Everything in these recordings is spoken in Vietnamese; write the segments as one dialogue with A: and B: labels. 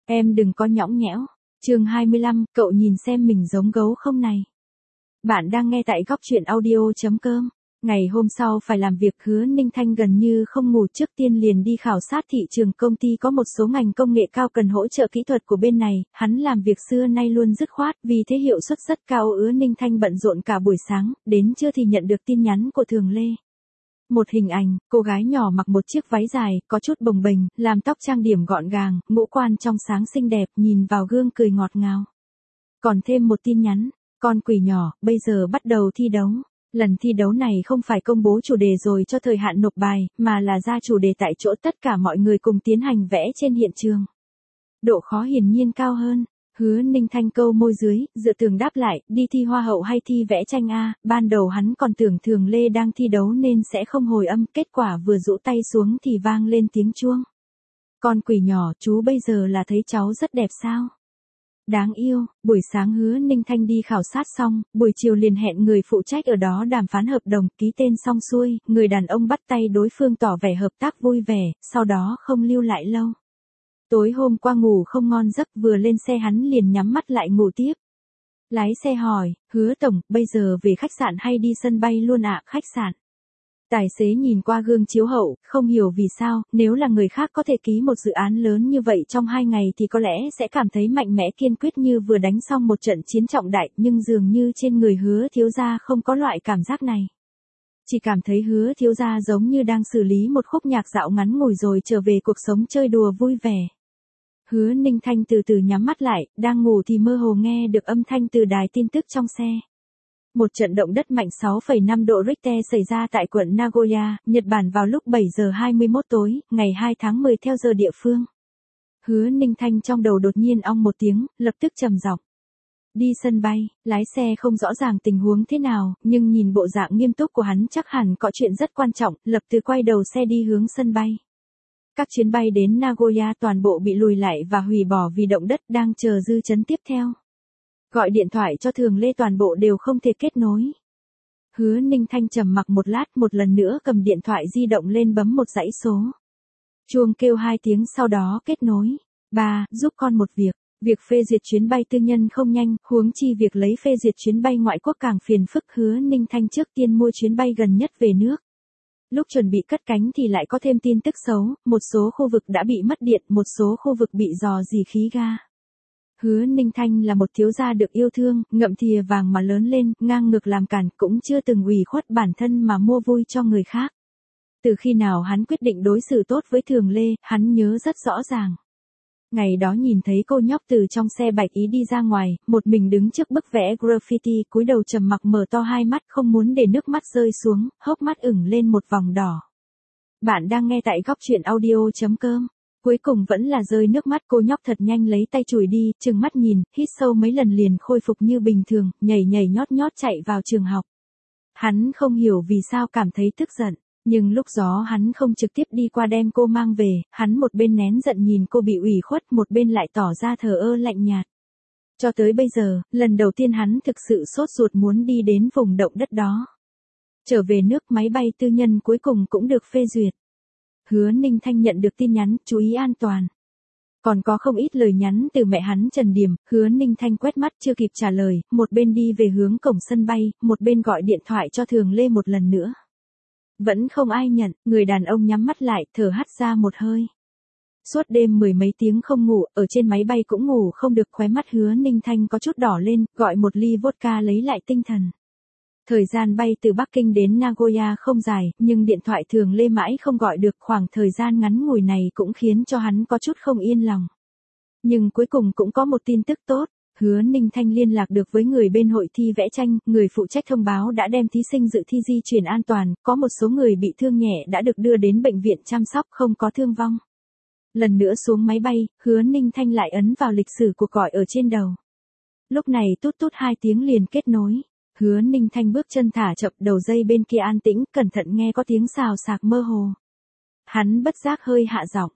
A: Em đừng có nhõng nhẽo. Chương 25, cậu nhìn xem mình giống gấu không này. Bạn đang nghe tại góc truyện audio.com. Ngày hôm sau phải làm việc, Hứa Ninh Thanh gần như không ngủ, trước tiên liền đi khảo sát thị trường. Công ty có một số ngành công nghệ cao cần hỗ trợ kỹ thuật của bên này, hắn làm việc xưa nay luôn dứt khoát, vì thế hiệu suất rất cao. Hứa Ninh Thanh bận rộn cả buổi sáng, đến trưa thì nhận được tin nhắn của Thường Lê. Một hình ảnh, cô gái nhỏ mặc một chiếc váy dài, có chút bồng bềnh, làm tóc trang điểm gọn gàng, ngũ quan trong sáng xinh đẹp, nhìn vào gương cười ngọt ngào. Còn thêm một tin nhắn, con quỷ nhỏ, bây giờ bắt đầu thi đấu. Lần thi đấu này không phải công bố chủ đề rồi cho thời hạn nộp bài, mà là ra chủ đề tại chỗ, tất cả mọi người cùng tiến hành vẽ trên hiện trường. Độ khó hiển nhiên cao hơn. Hứa Ninh Thanh câu môi dưới, dựa tường đáp lại, đi thi hoa hậu hay thi vẽ tranh a? Ban đầu hắn còn tưởng Thường Lê đang thi đấu nên sẽ không hồi âm, kết quả vừa rũ tay xuống thì vang lên tiếng chuông. Con quỷ nhỏ, chú bây giờ là thấy cháu rất đẹp sao? Đáng yêu. Buổi sáng Hứa Ninh Thanh đi khảo sát xong, buổi chiều liền hẹn người phụ trách ở đó đàm phán hợp đồng, ký tên xong xuôi, người đàn ông bắt tay đối phương tỏ vẻ hợp tác vui vẻ, sau đó không lưu lại lâu. Tối hôm qua ngủ không ngon giấc, vừa lên xe hắn liền nhắm mắt lại ngủ tiếp. Lái xe hỏi, Hứa tổng, bây giờ về khách sạn hay đi sân bay luôn ạ? Khách sạn. Tài xế nhìn qua gương chiếu hậu, không hiểu vì sao, nếu là người khác có thể ký một dự án lớn như vậy trong 2 ngày thì có lẽ sẽ cảm thấy mạnh mẽ kiên quyết như vừa đánh xong một trận chiến trọng đại, nhưng dường như trên người Hứa thiếu gia không có loại cảm giác này. Chỉ cảm thấy Hứa thiếu gia giống như đang xử lý một khúc nhạc dạo ngắn ngủi rồi trở về cuộc sống chơi đùa vui vẻ. Hứa Ninh Thanh từ từ nhắm mắt lại, đang ngủ thì mơ hồ nghe được âm thanh từ đài tin tức trong xe. Một trận động đất mạnh 6,5 độ Richter xảy ra tại quận Nagoya, Nhật Bản vào lúc 7 giờ 21 tối, ngày 2 tháng 10 theo giờ địa phương. Hứa Ninh Thanh trong đầu đột nhiên ong một tiếng, lập tức trầm giọng. Đi sân bay, lái xe không rõ ràng tình huống thế nào, nhưng nhìn bộ dạng nghiêm túc của hắn chắc hẳn có chuyện rất quan trọng, lập tức quay đầu xe đi hướng sân bay. Các chuyến bay đến Nagoya toàn bộ bị lùi lại và hủy bỏ vì động đất, đang chờ dư chấn tiếp theo. Gọi điện thoại cho Thường Lê toàn bộ đều không thể kết nối. Hứa Ninh Thanh trầm mặc một lát, một lần nữa cầm điện thoại di động lên bấm một dãy số. Chuông kêu 2 tiếng sau đó kết nối. Ba, giúp con một việc. Việc phê duyệt chuyến bay tư nhân không nhanh, huống chi việc lấy phê duyệt chuyến bay ngoại quốc càng phiền phức. Hứa Ninh Thanh trước tiên mua chuyến bay gần nhất về nước. Lúc chuẩn bị cất cánh thì lại có thêm tin tức xấu, một số khu vực đã bị mất điện, một số khu vực bị rò rỉ khí ga. Hứa Ninh Thanh là một thiếu gia được yêu thương, ngậm thìa vàng mà lớn lên, ngang ngược làm cản, cũng chưa từng ủy khuất bản thân mà mua vui cho người khác. Từ khi nào hắn quyết định đối xử tốt với Thường Lê, hắn nhớ rất rõ ràng. Ngày đó nhìn thấy cô nhóc từ trong xe bạch ý đi ra ngoài, một mình đứng trước bức vẽ graffiti, cúi đầu trầm mặc mở to hai mắt không muốn để nước mắt rơi xuống, hốc mắt ửng lên một vòng đỏ. Bạn đang nghe tại góc truyện audio.com. Cuối cùng vẫn là rơi nước mắt, cô nhóc thật nhanh lấy tay chùi đi, trừng mắt nhìn, hít sâu mấy lần liền khôi phục như bình thường, nhảy nhảy nhót nhót chạy vào trường học. Hắn không hiểu vì sao cảm thấy tức giận, nhưng lúc đó hắn không trực tiếp đi qua đem cô mang về, hắn một bên nén giận nhìn cô bị ủy khuất, một bên lại tỏ ra thờ ơ lạnh nhạt. Cho tới bây giờ, lần đầu tiên hắn thực sự sốt ruột muốn đi đến vùng động đất đó. Trở về nước, máy bay tư nhân cuối cùng cũng được phê duyệt. Hứa Ninh Thanh nhận được tin nhắn, chú ý an toàn. Còn có không ít lời nhắn từ mẹ hắn Trần Điểm, Hứa Ninh Thanh quét mắt chưa kịp trả lời, một bên đi về hướng cổng sân bay, một bên gọi điện thoại cho Thường Lê một lần nữa. Vẫn không ai nhận, người đàn ông nhắm mắt lại, thở hắt ra một hơi. Suốt đêm 10 mấy tiếng không ngủ, ở trên máy bay cũng ngủ không được, khóe mắt Hứa Ninh Thanh có chút đỏ lên, gọi một ly vodka lấy lại tinh thần. Thời gian bay từ Bắc Kinh đến Nagoya không dài, nhưng điện thoại Thường Lê mãi không gọi được, khoảng thời gian ngắn ngủi này cũng khiến cho hắn có chút không yên lòng. Nhưng cuối cùng cũng có một tin tức tốt, Hứa Ninh Thanh liên lạc được với người bên hội thi vẽ tranh, người phụ trách thông báo đã đem thí sinh dự thi di chuyển an toàn, có một số người bị thương nhẹ đã được đưa đến bệnh viện chăm sóc, không có thương vong. Lần nữa xuống máy bay, Hứa Ninh Thanh lại ấn vào lịch sử cuộc gọi ở trên đầu. Lúc này tút tút 2 tiếng liền kết nối. Hứa Ninh Thanh bước chân thả chậm, đầu dây bên kia an tĩnh, cẩn thận nghe có tiếng xào xạc mơ hồ. Hắn bất giác hơi hạ giọng,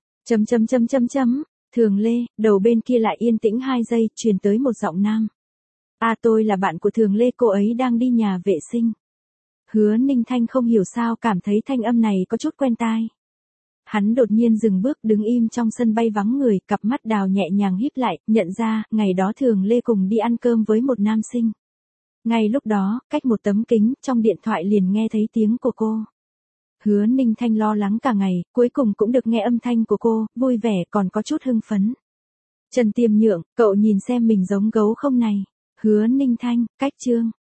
A: Thường Lê, đầu bên kia lại yên tĩnh 2 giây, truyền tới một giọng nam. Tôi là bạn của Thường Lê, cô ấy đang đi nhà vệ sinh. Hứa Ninh Thanh không hiểu sao cảm thấy thanh âm này có chút quen tai. Hắn đột nhiên dừng bước đứng im trong sân bay vắng người, cặp mắt đào nhẹ nhàng híp lại, nhận ra, ngày đó Thường Lê cùng đi ăn cơm với một nam sinh. Ngay lúc đó, cách một tấm kính, trong điện thoại liền nghe thấy tiếng của cô. Hứa Ninh Thanh lo lắng cả ngày, cuối cùng cũng được nghe âm thanh của cô, vui vẻ còn có chút hưng phấn. Trần Tiềm Nhượng, cậu nhìn xem mình giống gấu không này? Hứa Ninh Thanh, cách chương.